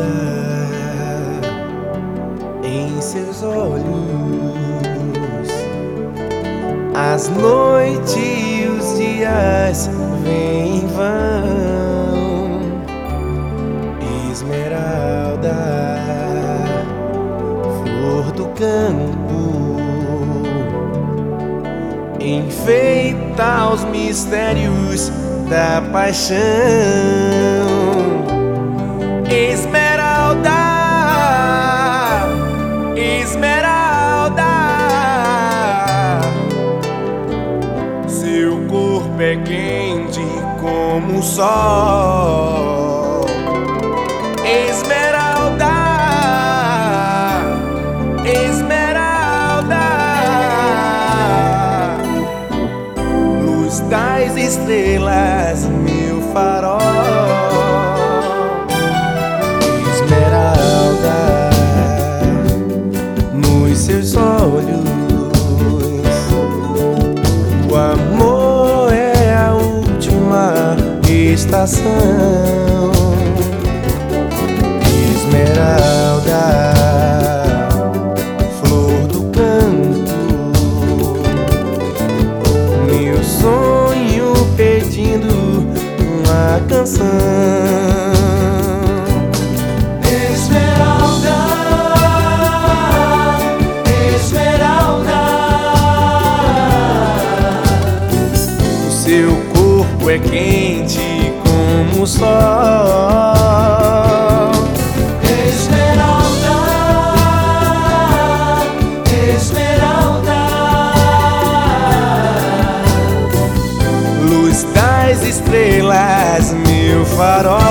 em seus olhos. As noites e os dias vêm e vão. Esmeralda, flor do campo, enfeita os mistérios da paixão. Esmeralda, Esmeralda, seu corpo é quente como o sol. Esmeralda, Esmeralda, luz das estrelas, meu farol. Esmeralda, nos seus olhos, o amor é a última estação. Esmeralda, flor do canto, meu sonho pedindo uma canção. Esmeralda, Esmeralda, O seu corpo é quente como o sol. Esmeralda, Esmeralda, Luz das estrelas, meu farol.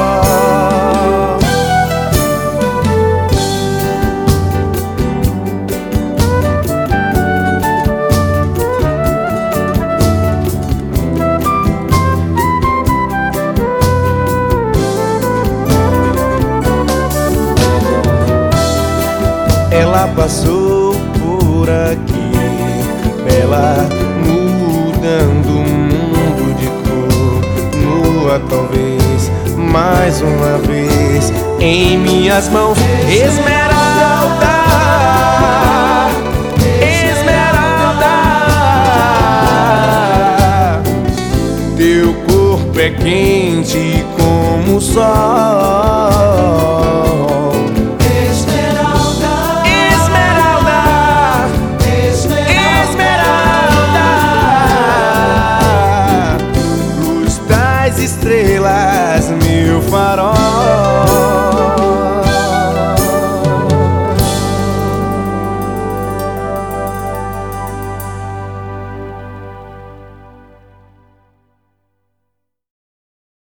Ela passou por aqui, bela, mudando o mundo de cor, nua talvez, mais uma vez, em minhas mãos. Esmeralda, Esmeralda, teu corpo é quente como o sol. Estrelas, meu farol.